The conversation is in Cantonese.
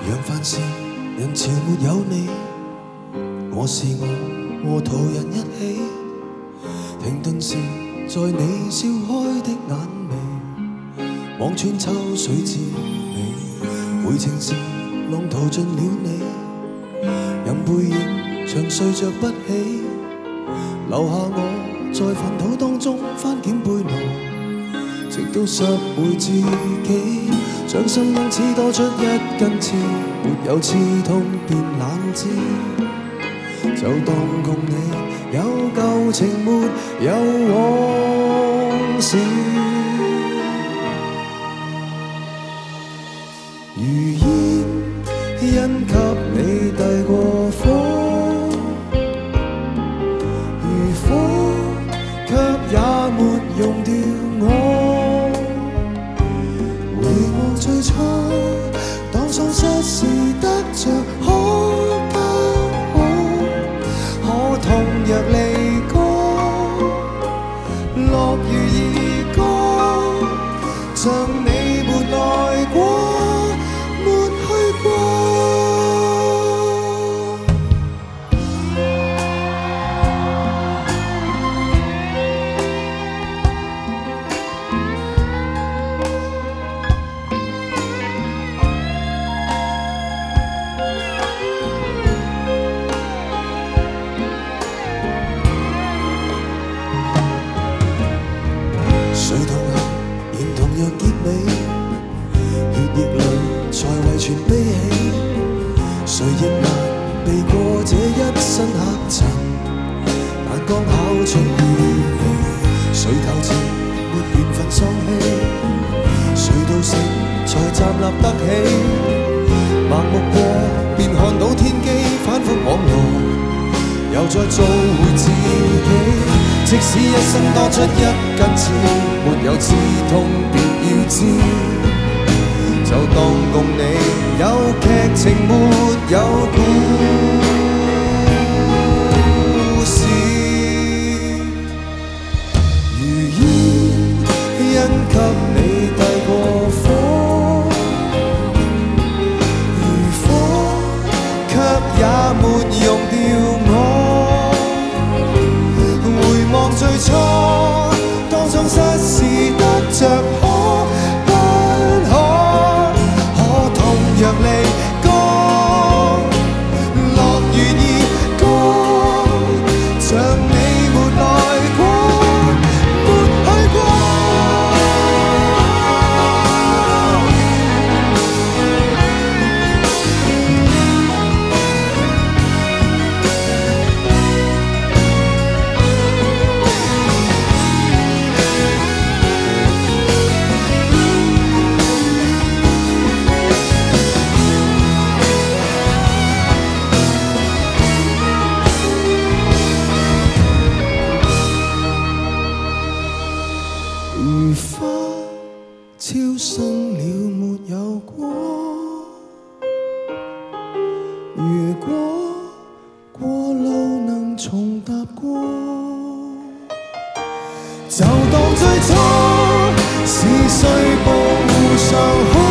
让凡事人潮没有你，我是我和途人一起，停顿时在你笑开的眼眉，望穿秋水至美，回程时浪淘尽了你，任背影长睡着不起，留下我在粪土当中翻检背囊，直到拾回自己，掌心因此多出一根刺，没有刺痛便冷知，就当共你有旧情没有往事。如烟因给你递过火，如火却也没用掉我。回望最初，当喪失時得着可不可？可痛若離歌，樂如兒歌，像你沒來過，沒去過。誰同行仍同樣結尾，血液裏才遺傳悲喜，誰亦難避過這一身黑塵，但剛巧出於你，誰投辭沒緣分喪氣，誰到死才站立得起，盲目過便看到天機，反覆往來又再做回自己。即使一生多出一根刺，沒有刺痛便要知，就當共你有劇情沒有故事。如煙因給你遞過火，如火卻也沒用掉我。望最初，當喪失時得着可不可？可痛若離歌，樂如兒歌，像你沒來過，沒去過。如花超生了沒有果，如果過路能重踏過，就當最初是誰步上